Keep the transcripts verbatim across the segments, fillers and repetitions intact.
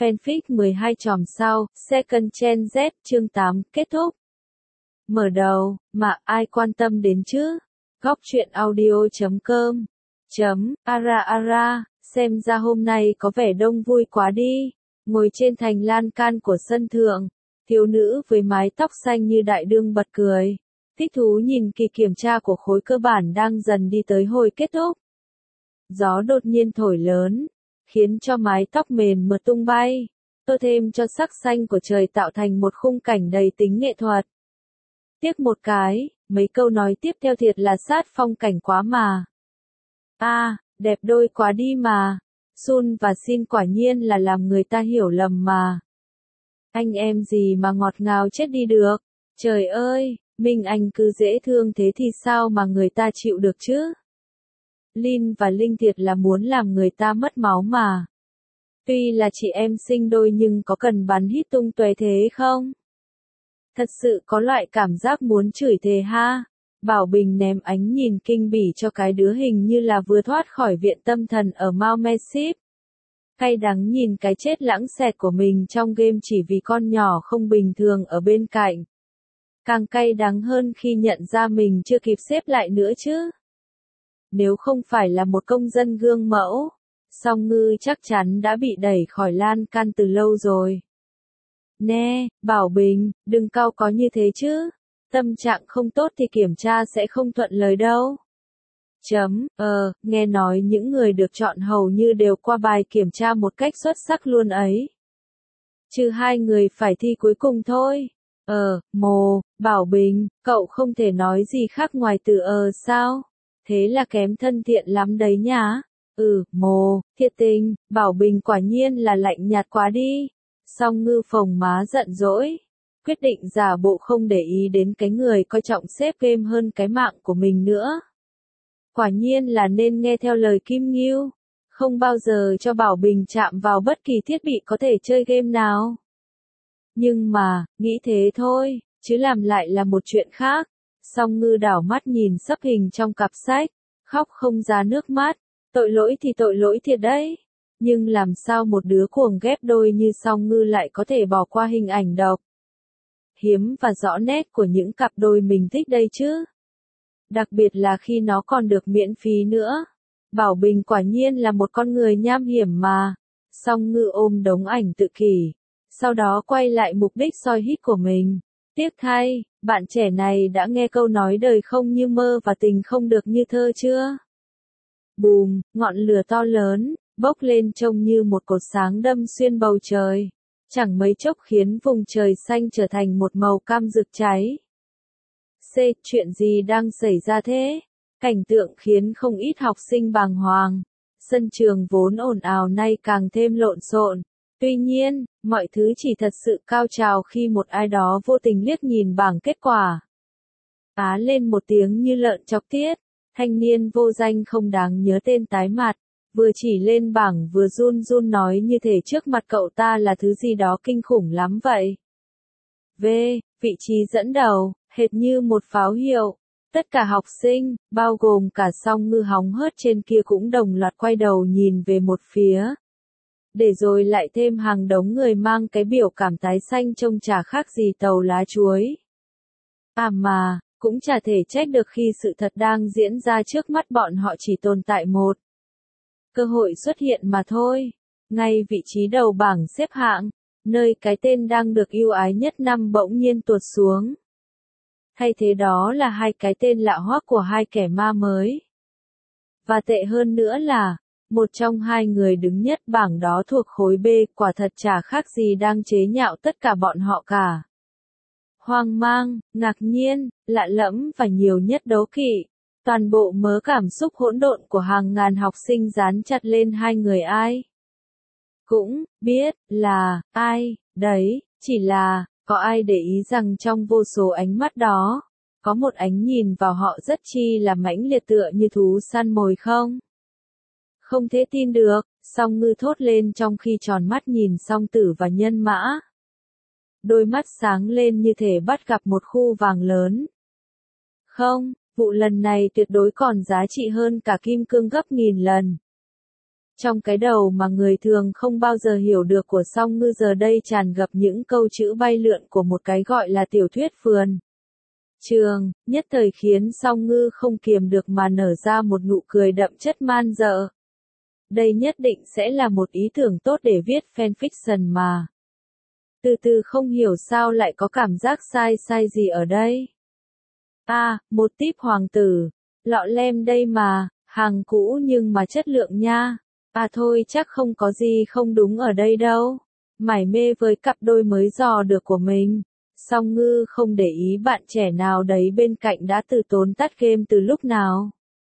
Fanfic mười hai chòm sao, Second Gen Z, chương tám, kết thúc. Mở đầu, mà ai quan tâm đến chứ? Góc truyện audio chấm com chấm ara ara, xem ra hôm nay có vẻ đông vui quá đi. Ngồi trên thành lan can của sân thượng, thiếu nữ với mái tóc xanh như đại đương bật cười. Thích thú nhìn kỳ kiểm tra của khối cơ bản đang dần đi tới hồi kết thúc. Gió đột nhiên thổi lớn, khiến cho mái tóc mềm mượt tung bay, tô thêm cho sắc xanh của trời tạo thành một khung cảnh đầy tính nghệ thuật. Tiếc một cái, mấy câu nói tiếp theo thiệt là sát phong cảnh quá mà. A, à, đẹp đôi quá đi mà. Sun và Shin quả nhiên là làm người ta hiểu lầm mà. Anh em gì mà ngọt ngào chết đi được. Trời ơi, Minh Anh cứ dễ thương thế thì sao mà người ta chịu được chứ? Lin và Linh thiệt là muốn làm người ta mất máu mà. Tuy là chị em sinh đôi nhưng có cần bắn hít tung tóe thế không? Thật sự có loại cảm giác muốn chửi thề ha. Bảo Bình ném ánh nhìn kinh bỉ cho cái đứa hình như là vừa thoát khỏi viện tâm thần ở Mount Massive. Cay đắng nhìn cái chết lãng xẹt của mình trong game chỉ vì con nhỏ không bình thường ở bên cạnh. Càng cay đắng hơn khi nhận ra mình chưa kịp xếp lại nữa chứ. Nếu không phải là một công dân gương mẫu, Song Ngư chắc chắn đã bị đẩy khỏi lan can từ lâu rồi. Nè, Bảo Bình, đừng cau có như thế chứ. Tâm trạng không tốt thì kiểm tra sẽ không thuận lời đâu. Chấm, ờ, nghe nói những người được chọn hầu như đều qua bài kiểm tra một cách xuất sắc luôn ấy. Trừ hai người phải thi cuối cùng thôi. Ờ, mồ, Bảo Bình, cậu không thể nói gì khác ngoài từ ờ sao? Thế là kém thân thiện lắm đấy nhá. Ừ, mồ, thiệt tình, Bảo Bình quả nhiên là lạnh nhạt quá đi. Song Ngư phồng má giận dỗi. Quyết định giả bộ không để ý đến cái người coi trọng xếp game hơn cái mạng của mình nữa. Quả nhiên là nên nghe theo lời Kim Ngưu. Không bao giờ cho Bảo Bình chạm vào bất kỳ thiết bị có thể chơi game nào. Nhưng mà, nghĩ thế thôi, chứ làm lại là một chuyện khác. Song Ngư đảo mắt nhìn sấp hình trong cặp sách, khóc không ra nước mắt. Tội lỗi thì tội lỗi thiệt đấy. Nhưng làm sao một đứa cuồng ghép đôi như Song Ngư lại có thể bỏ qua hình ảnh độc, hiếm và rõ nét của những cặp đôi mình thích đây chứ? Đặc biệt là khi nó còn được miễn phí nữa. Bảo Bình quả nhiên là một con người nham hiểm mà. Song Ngư ôm đống ảnh tự kỷ, sau đó quay lại mục đích soi hít của mình. Tiếc thay, bạn trẻ này đã nghe câu nói đời không như mơ và tình không được như thơ chưa? Bùm, ngọn lửa to lớn, bốc lên trông như một cột sáng đâm xuyên bầu trời. Chẳng mấy chốc khiến vùng trời xanh trở thành một màu cam rực cháy. C. Chuyện gì đang xảy ra thế? Cảnh tượng khiến không ít học sinh bàng hoàng. Sân trường vốn ồn ào nay càng thêm lộn xộn. Tuy nhiên, mọi thứ chỉ thật sự cao trào khi một ai đó vô tình liếc nhìn bảng kết quả. Á lên một tiếng như lợn chọc tiết. Thanh niên vô danh không đáng nhớ tên tái mặt. Vừa chỉ lên bảng vừa run run nói như thể trước mặt cậu ta là thứ gì đó kinh khủng lắm vậy. V. Vị trí dẫn đầu, hệt như một pháo hiệu. Tất cả học sinh, bao gồm cả Song Ngư hóng hớt trên kia cũng đồng loạt quay đầu nhìn về một phía. Để rồi lại thêm hàng đống người mang cái biểu cảm tái xanh trông chả khác gì tàu lá chuối. À mà, cũng chả thể trách được khi sự thật đang diễn ra trước mắt bọn họ chỉ tồn tại một cơ hội xuất hiện mà thôi. Ngay vị trí đầu bảng xếp hạng, nơi cái tên đang được yêu ái nhất năm bỗng nhiên tuột xuống. Thay thế đó là hai cái tên lạ hoắc của hai kẻ ma mới. Và tệ hơn nữa là, một trong hai người đứng nhất bảng đó thuộc khối B, quả thật chả khác gì đang chế nhạo tất cả bọn họ cả. Hoang mang, ngạc nhiên, lạ lẫm và nhiều nhất đố kỵ. Toàn bộ mớ cảm xúc hỗn độn của hàng ngàn học sinh dán chặt lên hai người ai. Cũng biết là ai, đấy, chỉ là, có ai để ý rằng trong vô số ánh mắt đó, có một ánh nhìn vào họ rất chi là mãnh liệt tựa như thú săn mồi không? Không thể tin được, Song Ngư thốt lên trong khi tròn mắt nhìn Song Tử và Nhân Mã. Đôi mắt sáng lên như thể bắt gặp một khu vàng lớn. Không, vụ lần này tuyệt đối còn giá trị hơn cả kim cương gấp nghìn lần. Trong cái đầu mà người thường không bao giờ hiểu được của Song Ngư giờ đây tràn ngập những câu chữ bay lượn của một cái gọi là tiểu thuyết vườn trường, nhất thời khiến Song Ngư không kiềm được mà nở ra một nụ cười đậm chất man dợ. Đây nhất định sẽ là một ý tưởng tốt để viết fanfiction mà. Từ từ không hiểu sao lại có cảm giác sai sai gì ở đây. À, một típ hoàng tử. Lọ lem đây mà, hàng cũ nhưng mà chất lượng nha. À thôi chắc không có gì không đúng ở đây đâu. Mải mê với cặp đôi mới dò được của mình. Song Ngư không để ý bạn trẻ nào đấy bên cạnh đã từ tốn tắt game từ lúc nào.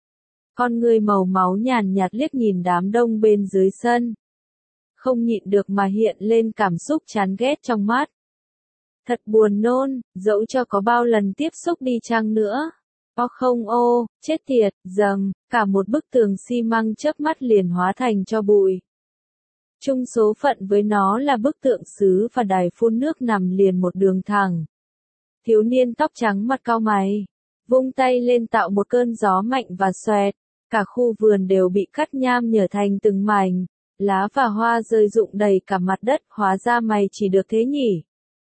Con người màu máu nhàn nhạt liếc nhìn đám đông bên dưới sân. Không nhịn được mà hiện lên cảm xúc chán ghét trong mắt. Thật buồn nôn, dẫu cho có bao lần tiếp xúc đi chăng nữa. Ô không ô, chết tiệt, dầm, cả một bức tường xi măng chớp mắt liền hóa thành cho bụi. Chung số phận với nó là bức tượng sứ và đài phun nước nằm liền một đường thẳng. Thiếu niên tóc trắng mặt cau mày, vung tay lên tạo một cơn gió mạnh và xoẹt, cả khu vườn đều bị cắt nham nhở thành từng mảnh, lá và hoa rơi rụng đầy cả mặt đất, hóa ra mày chỉ được thế nhỉ.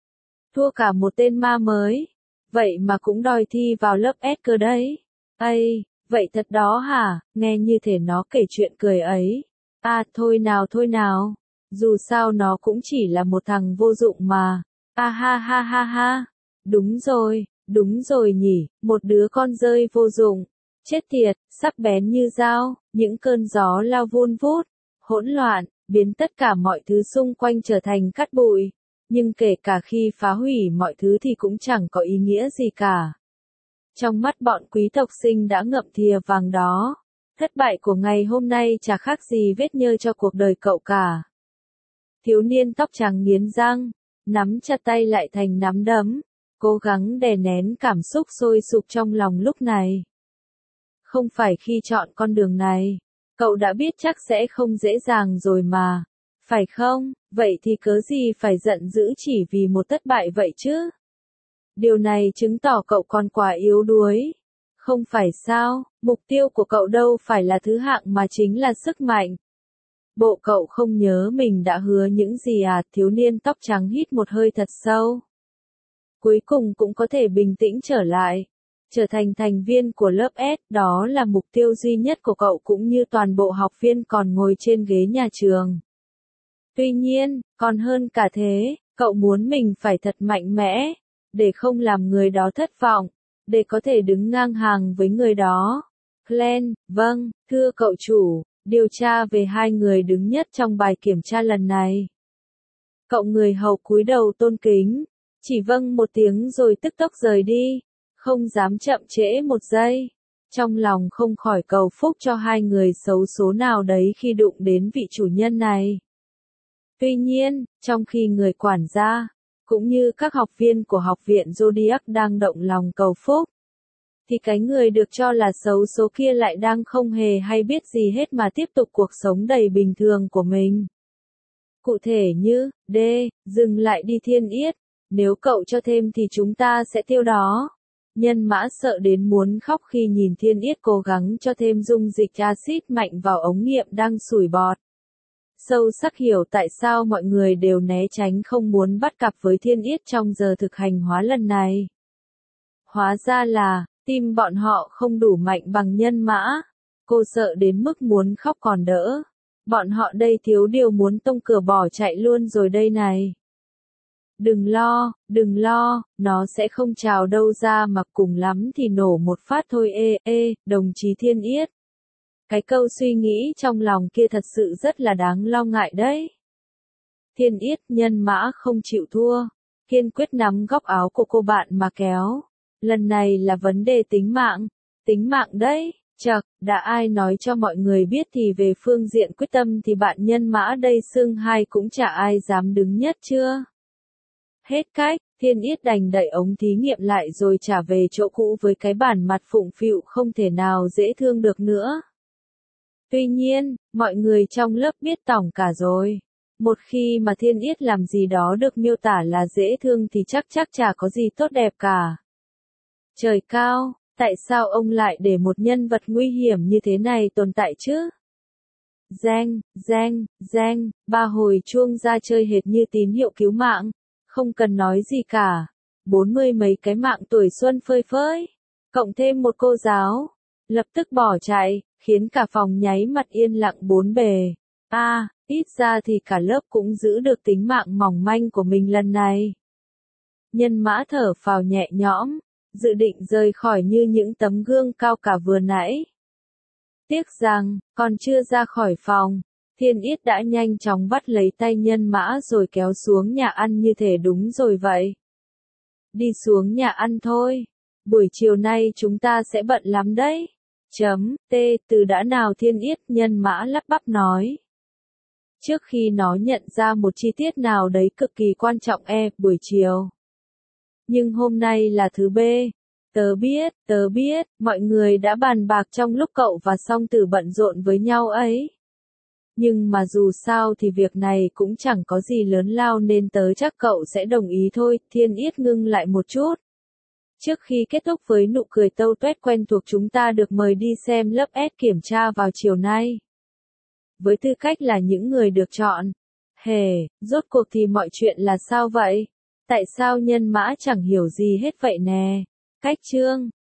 Thua cả một tên ma mới, vậy mà cũng đòi thi vào lớp S cơ đấy. Ây, vậy thật đó hả, nghe như thể nó kể chuyện cười ấy. À thôi nào thôi nào, dù sao nó cũng chỉ là một thằng vô dụng mà. À ha ha ha ha, đúng rồi, đúng rồi nhỉ, một đứa con rơi vô dụng. Chết tiệt, sắc bén như dao, những cơn gió lao vun vút, hỗn loạn, biến tất cả mọi thứ xung quanh trở thành cát bụi. Nhưng kể cả khi phá hủy mọi thứ thì cũng chẳng có ý nghĩa gì cả. Trong mắt bọn quý tộc sinh đã ngậm thìa vàng đó. Thất bại của ngày hôm nay chả khác gì vết nhơ cho cuộc đời cậu cả. Thiếu niên tóc trắng nghiến răng, nắm chặt tay lại thành nắm đấm, cố gắng đè nén cảm xúc sôi sục trong lòng lúc này. Không phải khi chọn con đường này, cậu đã biết chắc sẽ không dễ dàng rồi mà, phải không? Vậy thì cớ gì phải giận dữ chỉ vì một thất bại vậy chứ? Điều này chứng tỏ cậu còn quá yếu đuối. Không phải sao, mục tiêu của cậu đâu phải là thứ hạng mà chính là sức mạnh. Bộ cậu không nhớ mình đã hứa những gì à? Thiếu niên tóc trắng hít một hơi thật sâu. Cuối cùng cũng có thể bình tĩnh trở lại. Trở thành thành viên của lớp S, đó là mục tiêu duy nhất của cậu cũng như toàn bộ học viên còn ngồi trên ghế nhà trường. Tuy nhiên, còn hơn cả thế, cậu muốn mình phải thật mạnh mẽ, để không làm người đó thất vọng, để có thể đứng ngang hàng với người đó. Glenn, vâng, thưa cậu chủ, điều tra về hai người đứng nhất trong bài kiểm tra lần này. Cậu người hầu cúi đầu tôn kính, chỉ vâng một tiếng rồi tức tốc rời đi, không dám chậm trễ một giây. Trong lòng không khỏi cầu phúc cho hai người xấu số nào đấy khi đụng đến vị chủ nhân này. Tuy nhiên, trong khi người quản gia, cũng như các học viên của học viện Zodiac đang động lòng cầu phúc, thì cái người được cho là xấu số kia lại đang không hề hay biết gì hết mà tiếp tục cuộc sống đầy bình thường của mình. Cụ thể như, D, dừng lại đi Thiên Yết, nếu cậu cho thêm thì chúng ta sẽ tiêu đó. Nhân mã sợ đến muốn khóc khi nhìn Thiên Yết cố gắng cho thêm dung dịch axit mạnh vào ống nghiệm đang sủi bọt. Sâu sắc hiểu tại sao mọi người đều né tránh không muốn bắt cặp với Thiên Yết trong giờ thực hành hóa lần này. Hóa ra là, tim bọn họ không đủ mạnh bằng nhân mã. Cô sợ đến mức muốn khóc còn đỡ. Bọn họ đây thiếu điều muốn tông cửa bỏ chạy luôn rồi đây này. Đừng lo, đừng lo, nó sẽ không trào đâu ra mà cùng lắm thì nổ một phát thôi ê, ê, đồng chí Thiên Yết. Cái câu suy nghĩ trong lòng kia thật sự rất là đáng lo ngại đấy. Thiên Yết nhân mã không chịu thua, kiên quyết nắm góc áo của cô bạn mà kéo. Lần này là vấn đề tính mạng, tính mạng đấy, chật, đã ai nói cho mọi người biết thì về phương diện quyết tâm thì bạn nhân mã đây xưng hai cũng chả ai dám đứng nhất chưa. Hết cách, Thiên Yết đành đẩy ống thí nghiệm lại rồi trả về chỗ cũ với cái bản mặt phụng phịu không thể nào dễ thương được nữa. Tuy nhiên, mọi người trong lớp biết tỏng cả rồi. Một khi mà Thiên Yết làm gì đó được miêu tả là dễ thương thì chắc chắc chả có gì tốt đẹp cả. Trời cao, tại sao ông lại để một nhân vật nguy hiểm như thế này tồn tại chứ? reng, reng, reng, ba hồi chuông ra chơi hệt như tín hiệu cứu mạng. Không cần nói gì cả. Bốn mươi mấy cái mạng tuổi xuân phơi phới. Cộng thêm một cô giáo. Lập tức bỏ chạy, khiến cả phòng nháy mặt yên lặng bốn bề. A, à, ít ra thì cả lớp cũng giữ được tính mạng mỏng manh của mình lần này. Nhân Mã thở phào nhẹ nhõm, dự định rời khỏi như những tấm gương cao cả vừa nãy. Tiếc rằng, còn chưa ra khỏi phòng, Thiên Yết đã nhanh chóng bắt lấy tay Nhân Mã rồi kéo xuống nhà ăn như thể đúng rồi vậy. Đi xuống nhà ăn thôi, buổi chiều nay chúng ta sẽ bận lắm đấy. Chấm, T, từ đã nào Thiên Yết, Nhân Mã lắp bắp nói. Trước khi nó nhận ra một chi tiết nào đấy cực kỳ quan trọng e, buổi chiều. Nhưng hôm nay là thứ B. Tớ biết, tớ biết, mọi người đã bàn bạc trong lúc cậu và Song Tử bận rộn với nhau ấy. Nhưng mà dù sao thì việc này cũng chẳng có gì lớn lao nên tớ chắc cậu sẽ đồng ý thôi. Thiên Yết ngưng lại một chút. Trước khi kết thúc với nụ cười tâu tuét quen thuộc, chúng ta được mời đi xem lớp S kiểm tra vào chiều nay. Với tư cách là những người được chọn. Hề, rốt cuộc thì mọi chuyện là sao vậy? Tại sao Nhân Mã chẳng hiểu gì hết vậy nè? Cách chương